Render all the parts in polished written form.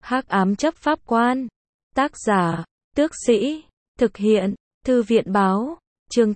Hắc ám chấp pháp quan. Tác giả, Tước Sĩ. Thực hiện, Thư viện báo. Chương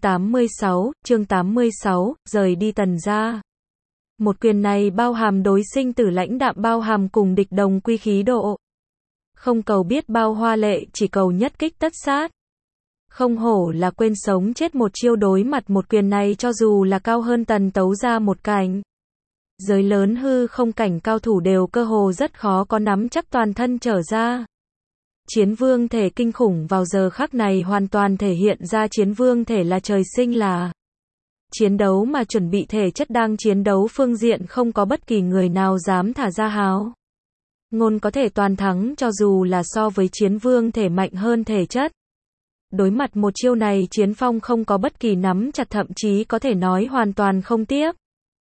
86, rời đi Tần gia. Một quyền này bao hàm đối sinh tử lãnh đạm, bao hàm cùng địch đồng quy khí độ. Không cầu biết bao hoa lệ, chỉ cầu nhất kích tất sát. Không hổ là quên sống chết một chiêu, đối mặt một quyền này cho dù là cao hơn Tần Tấu gia một cảnh. Giới lớn hư không cảnh cao thủ đều cơ hồ rất khó có nắm chắc toàn thân trở ra. Chiến vương thể kinh khủng vào giờ khắc này hoàn toàn thể hiện ra chiến vương thể là trời sinh là chiến đấu mà chuẩn bị thể chất, đang chiến đấu phương diện không có bất kỳ người nào dám thả ra háo ngôn có thể toàn thắng, cho dù là so với chiến vương thể mạnh hơn thể chất. Đối mặt một chiêu này, Chiến Phong không có bất kỳ nắm chặt, thậm chí có thể nói hoàn toàn không tiếp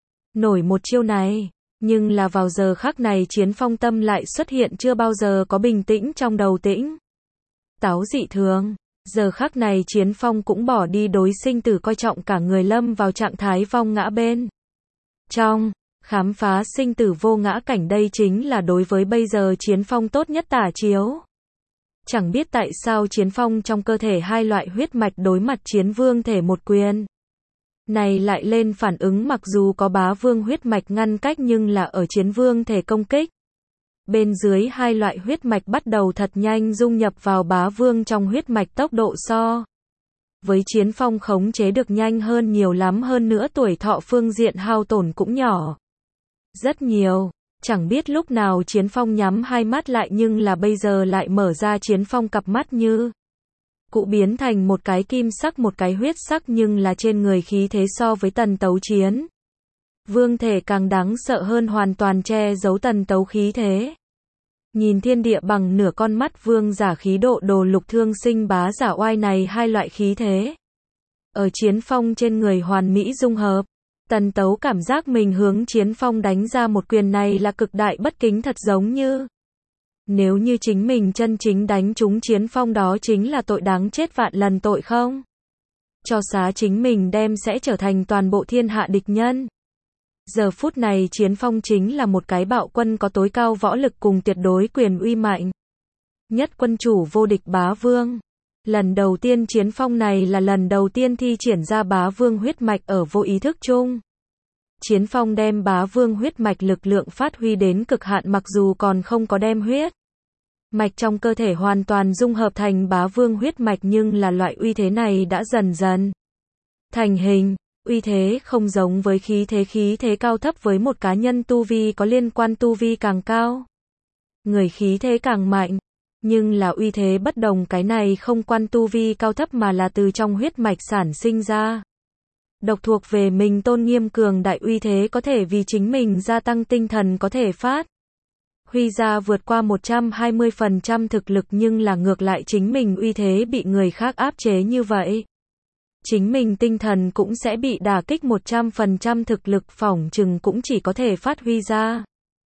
nổi một chiêu này. Nhưng là vào giờ khắc này Chiến Phong tâm lại xuất hiện chưa bao giờ có bình tĩnh trong đầu, tĩnh táo dị thường. Giờ khắc này Chiến Phong cũng bỏ đi đối sinh tử coi trọng, cả người lâm vào trạng thái vong ngã bên trong, khám phá sinh tử vô ngã cảnh. Đây chính là đối với bây giờ Chiến Phong tốt nhất tả chiếu. Chẳng biết tại sao Chiến Phong trong cơ thể hai loại huyết mạch đối mặt chiến vương thể một quyền này lại lên phản ứng, mặc dù có bá vương huyết mạch ngăn cách nhưng là ở chiến vương thể công kích bên dưới, hai loại huyết mạch bắt đầu thật nhanh dung nhập vào bá vương trong huyết mạch, tốc độ so với Chiến Phong khống chế được nhanh hơn nhiều lắm, hơn nữa tuổi thọ phương diện hao tổn cũng nhỏ rất nhiều. Chẳng biết lúc nào Chiến Phong nhắm hai mắt lại, nhưng là bây giờ lại mở ra. Chiến Phong cặp mắt như cụ biến thành một cái kim sắc một cái huyết sắc, nhưng là trên người khí thế so với Tần Tấu chiến vương thể càng đáng sợ hơn, hoàn toàn che giấu Tần Tấu khí thế. Nhìn thiên địa bằng nửa con mắt, vương giả khí độ, đồ lục thương sinh bá giả oai, này hai loại khí thế ở Chiến Phong trên người hoàn mỹ dung hợp. Tần Tấu cảm giác mình hướng Chiến Phong đánh ra một quyền này là cực đại bất kính, thật giống như nếu như chính mình chân chính đánh trúng Chiến Phong, đó chính là tội đáng chết vạn lần, tội không cho xá chính mình đem sẽ trở thành toàn bộ thiên hạ địch nhân. Giờ phút này Chiến Phong chính là một cái bạo quân, có tối cao võ lực cùng tuyệt đối quyền uy mạnh nhất, quân chủ vô địch bá vương. Lần đầu tiên Chiến Phong này là lần đầu tiên thi triển ra bá vương huyết mạch ở vô ý thức chung. Chiến Phong đem bá vương huyết mạch lực lượng phát huy đến cực hạn, mặc dù còn không có đem huyết mạch trong cơ thể hoàn toàn dung hợp thành bá vương huyết mạch, nhưng là loại uy thế này đã dần dần thành hình. Uy thế không giống với khí thế cao thấp với một cá nhân tu vi có liên quan, tu vi càng cao người khí thế càng mạnh. Nhưng là uy thế bất đồng, cái này không quan tu vi cao thấp mà là từ trong huyết mạch sản sinh ra độc thuộc về mình tôn nghiêm cường đại uy thế, có thể vì chính mình gia tăng tinh thần, có thể phát huy ra vượt qua 120% thực lực, nhưng là ngược lại chính mình uy thế bị người khác áp chế như vậy, chính mình tinh thần cũng sẽ bị đả kích. 100% thực lực phỏng chừng cũng chỉ có thể phát huy ra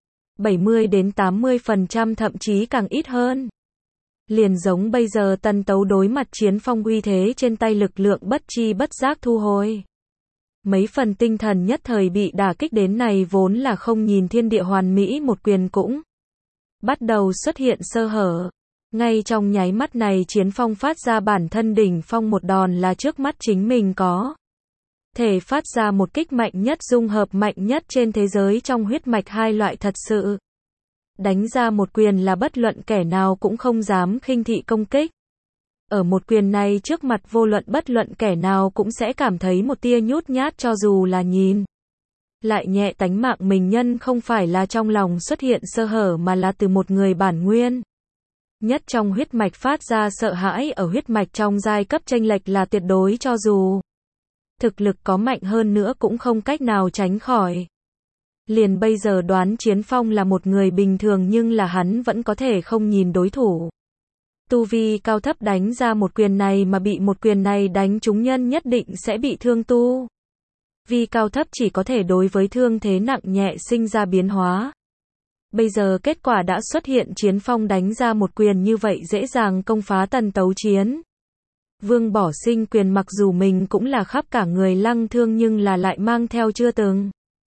70 đến 80%, thậm chí càng ít hơn. Liền giống bây giờ Tần Tấu đối mặt Chiến Phong, uy thế trên tay lực lượng bất chi bất giác thu hồi mấy phần, tinh thần nhất thời bị đả kích đến, này vốn là không nhìn thiên địa hoàn mỹ một quyền cũng bắt đầu xuất hiện sơ hở. Ngay trong nháy mắt này Chiến Phong phát ra bản thân đỉnh phong một đòn, là trước mắt chính mình có thể phát ra một kích mạnh nhất, dung hợp mạnh nhất trên thế giới trong huyết mạch hai loại, thật sự đánh ra một quyền là bất luận kẻ nào cũng không dám khinh thị công kích. Ở một quyền này trước mặt bất luận kẻ nào cũng sẽ cảm thấy một tia nhút nhát, cho dù là nhìn lại nhẹ tánh mạng mình, nhân không phải là trong lòng xuất hiện sơ hở, mà là từ một người bản nguyên nhất trong huyết mạch phát ra sợ hãi. Ở huyết mạch trong giai cấp chênh lệch là tuyệt đối, cho dù thực lực có mạnh hơn nữa cũng không cách nào tránh khỏi. Liền bây giờ đoán Chiến Phong là một người bình thường, nhưng là hắn vẫn có thể không nhìn đối thủ tu vi cao thấp đánh ra một quyền này, mà bị một quyền này đánh trúng nhân nhất định sẽ bị thương. Tu vi cao thấp chỉ có thể đối với thương thế nặng nhẹ sinh ra biến hóa. Bây giờ kết quả đã xuất hiện, Chiến Phong đánh ra một quyền như vậy dễ dàng công phá Tần Tấu chiến vương bỏ sinh quyền, mặc dù mình cũng là khắp cả người lăng thương, nhưng là lại mang theo chưa từng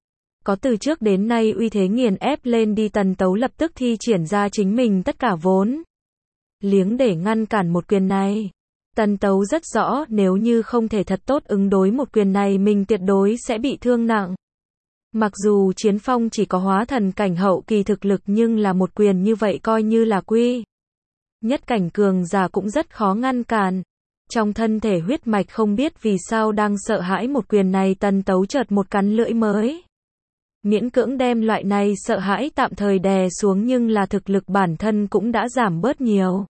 Có từ trước đến nay uy thế nghiền ép lên đi, Tần Tấu lập tức thi triển ra chính mình tất cả vốn liếng để ngăn cản một quyền này. Tần Tấu rất rõ nếu như không thể thật tốt ứng đối một quyền này mình tuyệt đối sẽ bị thương nặng. Mặc dù Chiến Phong chỉ có hóa thần cảnh hậu kỳ thực lực nhưng là một quyền như vậy coi như là quy nhất cảnh cường giả cũng rất khó ngăn cản. Trong thân thể huyết mạch không biết vì sao đang sợ hãi một quyền này, Tần Tấu chợt một cắn lưỡi mới miễn cưỡng đem loại này sợ hãi tạm thời đè xuống, nhưng là thực lực bản thân cũng đã giảm bớt nhiều.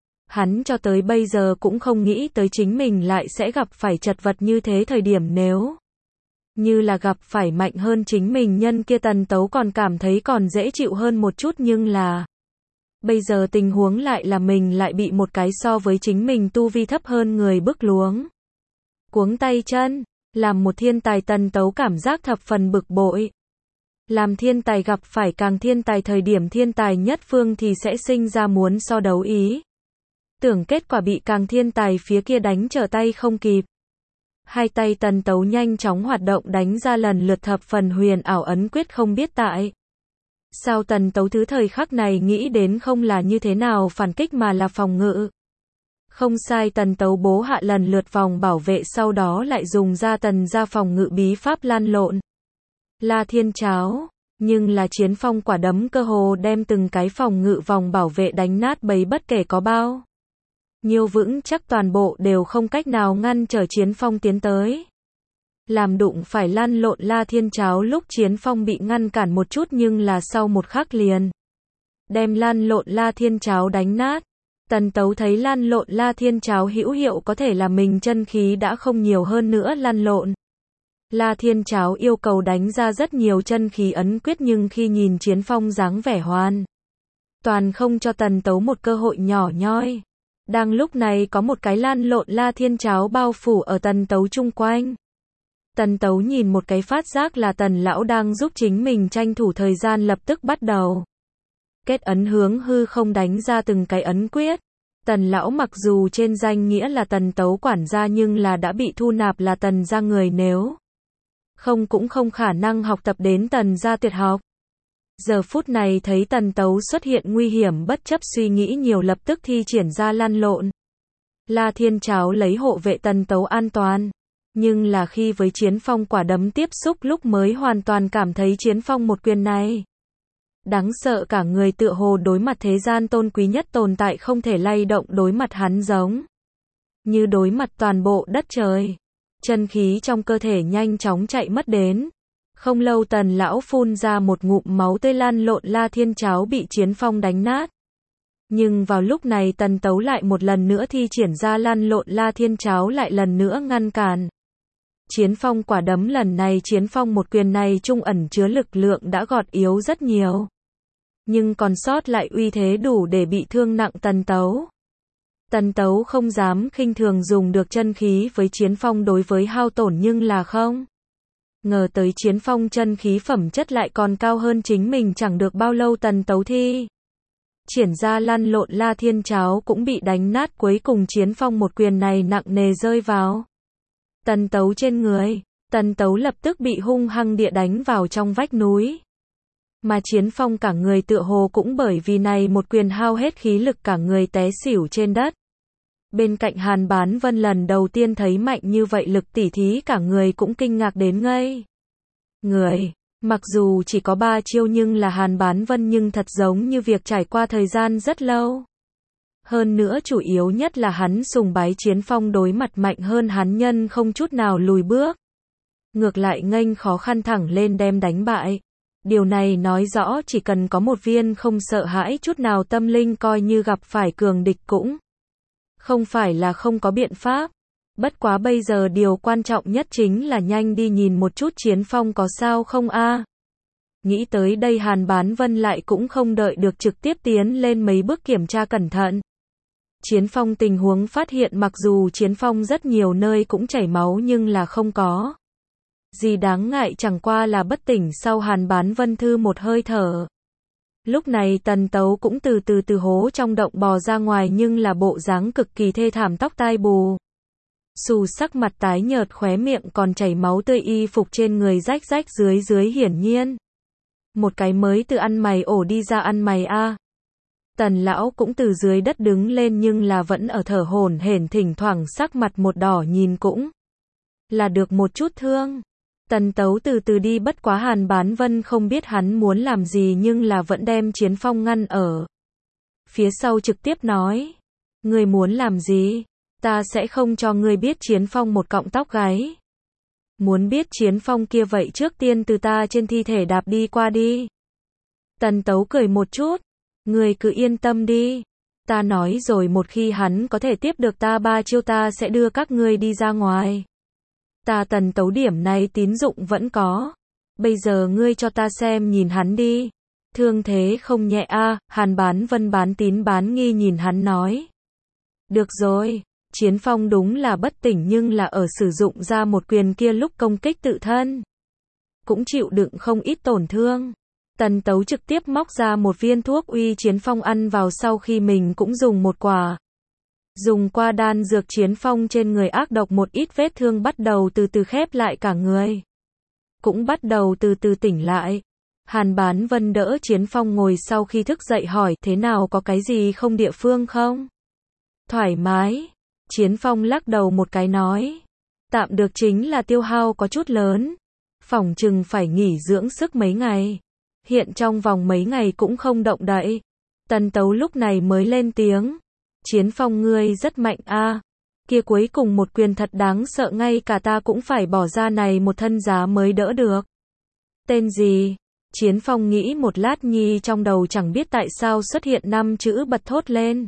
Hắn cho tới bây giờ cũng không nghĩ tới chính mình lại sẽ gặp phải chật vật như thế, thời điểm nếu như là gặp phải mạnh hơn chính mình nhân kia Tần Tấu còn cảm thấy còn dễ chịu hơn một chút, nhưng là bây giờ tình huống lại là mình lại bị một cái so với chính mình tu vi thấp hơn người bức luống cuống tay chân. Làm một thiên tài, Tần Tấu cảm giác thập phần bực bội. Làm thiên tài gặp phải càng thiên tài, thời điểm thiên tài nhất phương thì sẽ sinh ra muốn so đấu ý tưởng, kết quả bị càng thiên tài phía kia đánh trở tay không kịp. Hai tay Tần Tấu nhanh chóng hoạt động đánh ra lần lượt thập phần huyền ảo ấn quyết, không biết tại sao Tần Tấu thứ thời khắc này nghĩ đến không là như thế nào phản kích mà là phòng ngự. Không sai, Tần Tấu bố hạ lần lượt vòng bảo vệ, sau đó lại dùng ra tần gia phòng ngự bí pháp lan lộn La Thiên Cháo, nhưng là Chiến Phong quả đấm cơ hồ đem từng cái phòng ngự vòng bảo vệ đánh nát bấy, bất kể có bao nhiêu vững chắc toàn bộ đều không cách nào ngăn trở Chiến Phong tiến tới. Làm đụng phải lan lộn La Thiên Cháo lúc Chiến Phong bị ngăn cản một chút, nhưng là sau một khắc liền đem lan lộn La Thiên Cháo đánh nát. Tần Tấu thấy lan lộn La Thiên Cháo hữu hiệu, có thể là mình chân khí đã không nhiều hơn nữa lan lộn La Thiên Cháo yêu cầu đánh ra rất nhiều chân khí ấn quyết, nhưng khi nhìn Chiến Phong dáng vẻ hoàn toàn không cho Tần Tấu một cơ hội nhỏ nhoi. Đang lúc này có một cái lan lộn La Thiên Cháo bao phủ ở Tần Tấu chung quanh. Tần Tấu nhìn một cái phát giác là Tần lão đang giúp chính mình tranh thủ thời gian, lập tức bắt đầu kết ấn hướng hư không đánh ra từng cái ấn quyết. Tần lão mặc dù trên danh nghĩa là Tần Tấu quản gia nhưng là đã bị thu nạp là Tần gia người, nếu không cũng không khả năng học tập đến Tần gia tuyệt học. Giờ phút này thấy Tần Tấu xuất hiện nguy hiểm, bất chấp suy nghĩ nhiều lập tức thi triển ra lan lộn La Thiên Cháo lấy hộ vệ Tần Tấu an toàn. Nhưng là khi với Chiến Phong quả đấm tiếp xúc lúc mới hoàn toàn cảm thấy Chiến Phong một quyền này đáng sợ, cả người tựa hồ đối mặt thế gian tôn quý nhất tồn tại không thể lay động, đối mặt hắn giống như đối mặt toàn bộ đất trời. Chân khí trong cơ thể nhanh chóng chạy mất đến. Không lâu Tần lão phun ra một ngụm máu tươi, lan lộn La Thiên Cháo bị Chiến Phong đánh nát. Nhưng vào lúc này Tần Tấu lại một lần nữa thi triển ra lan lộn La Thiên Cháo, lại lần nữa ngăn cản Chiến Phong quả đấm. Lần này Chiến Phong một quyền này trung ẩn chứa lực lượng đã gọt yếu rất nhiều, nhưng còn sót lại uy thế đủ để bị thương nặng Tần Tấu. Tần Tấu không dám khinh thường dùng được chân khí với Chiến Phong đối với hao tổn, nhưng là không ngờ tới Chiến Phong chân khí phẩm chất lại còn cao hơn chính mình. Chẳng được bao lâu Tần Tấu thi triển ra lan lộn La Thiên Cháo cũng bị đánh nát, cuối cùng Chiến Phong một quyền này nặng nề rơi vào Tần Tấu trên người. Tần Tấu lập tức bị hung hăng địa đánh vào trong vách núi. Mà Chiến Phong cả người tựa hồ cũng bởi vì này một quyền hao hết khí lực, cả người té xỉu trên đất. Bên cạnh Hàn Bán Vân lần đầu tiên thấy mạnh như vậy lực tỉ thí, cả người cũng kinh ngạc đến ngây người. Mặc dù chỉ có 3 chiêu nhưng là Hàn Bán Vân nhưng thật giống như việc trải qua thời gian rất lâu. Hơn nữa chủ yếu nhất là hắn sùng bái Chiến Phong, đối mặt mạnh hơn hắn nhân không chút nào lùi bước. Ngược lại nghênh khó khăn thẳng lên đem đánh bại. Điều này nói rõ chỉ cần có một viên không sợ hãi chút nào tâm linh, coi như gặp phải cường địch cũng không phải là không có biện pháp. Bất quá bây giờ điều quan trọng nhất chính là nhanh đi nhìn một chút Chiến Phong có sao không a. Nghĩ tới đây Hàn Bán Vân lại cũng không đợi được, trực tiếp tiến lên mấy bước kiểm tra cẩn thận Chiến Phong tình huống, phát hiện mặc dù Chiến Phong rất nhiều nơi cũng chảy máu nhưng là không có gì đáng ngại, chẳng qua là bất tỉnh. Sau Hàn Bán Vân thư một hơi thở, lúc này Tần Tấu cũng từ từ hố trong động bò ra ngoài, nhưng là bộ dáng cực kỳ thê thảm, tóc tai bù Xù sắc mặt tái nhợt, khóe miệng còn chảy máu tươi, y phục trên người rách rách dưới hiển nhiên. Một cái mới từ ăn mày ổ đi ra ăn mày a. Tần lão cũng từ dưới đất đứng lên nhưng là vẫn ở thở hổn hển, thỉnh thoảng sắc mặt một đỏ, nhìn cũng là được một chút thương. Tần Tấu từ từ đi, bất quá Hàn Bán Vân không biết hắn muốn làm gì nhưng là vẫn đem Chiến Phong ngăn ở phía sau, trực tiếp nói: "Ngươi muốn làm gì? Ta sẽ không cho ngươi biết." Chiến Phong một cọng tóc gáy: "Muốn biết Chiến Phong kia vậy trước tiên từ ta trên thi thể đạp đi qua đi." Tần Tấu cười một chút: "Ngươi cứ yên tâm đi. Ta nói rồi, một khi hắn có thể tiếp được ta 3 chiêu ta sẽ đưa các ngươi đi ra ngoài. Ta Tần Tấu điểm này tín dụng vẫn có. Bây giờ ngươi cho ta xem, nhìn hắn đi. Thương thế không nhẹ a." Hàn Bán Vân bán tín bán nghi nhìn hắn nói: "Được rồi." Chiến Phong đúng là bất tỉnh nhưng là ở sử dụng ra một quyền kia lúc công kích tự thân, cũng chịu đựng không ít tổn thương. Tần Tấu trực tiếp móc ra một viên thuốc uy Chiến Phong ăn vào, sau khi mình cũng dùng một quả. Dùng qua đan dược, Chiến Phong trên người ác độc, một ít vết thương bắt đầu từ từ khép lại, cả người cũng bắt đầu từ từ tỉnh lại. Hàn Bán Vân đỡ Chiến Phong ngồi, sau khi thức dậy hỏi: "Thế nào, có cái gì không địa phương không?" "Thoải mái." Chiến Phong lắc đầu một cái nói: "Tạm được, chính là tiêu hao có chút lớn. Phỏng chừng phải nghỉ dưỡng sức mấy ngày. Hiện trong vòng mấy ngày cũng không động đậy." Tần Tấu lúc này mới lên tiếng: "Chiến Phong ngươi rất mạnh a. Kia cuối cùng một quyền thật đáng sợ, ngay cả ta cũng phải bỏ ra này một thân giá mới đỡ được." "Tên gì?" Chiến Phong nghĩ một lát nhi, trong đầu chẳng biết tại sao xuất hiện 5 chữ, bật thốt lên: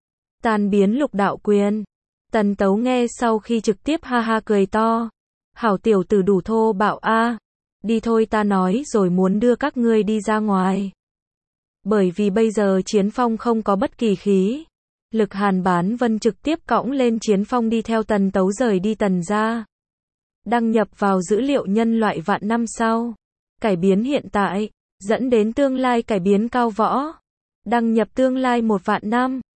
"Tan biến lục đạo quyền." Tần Tấu nghe sau khi trực tiếp ha ha cười to: "Hảo tiểu tử, đủ thô bạo a. Đi thôi, ta nói rồi muốn đưa các ngươi đi ra ngoài." Bởi vì bây giờ Chiến Phong không có bất kỳ khí lực, Hàn Bán Vân trực tiếp cõng lên Chiến Phong đi theo Tần Tấu rời đi Tần gia. Đăng nhập vào dữ liệu nhân loại vạn năm sau. Cải biến hiện tại, dẫn đến tương lai cải biến cao võ. Đăng nhập tương lai 1 vạn năm.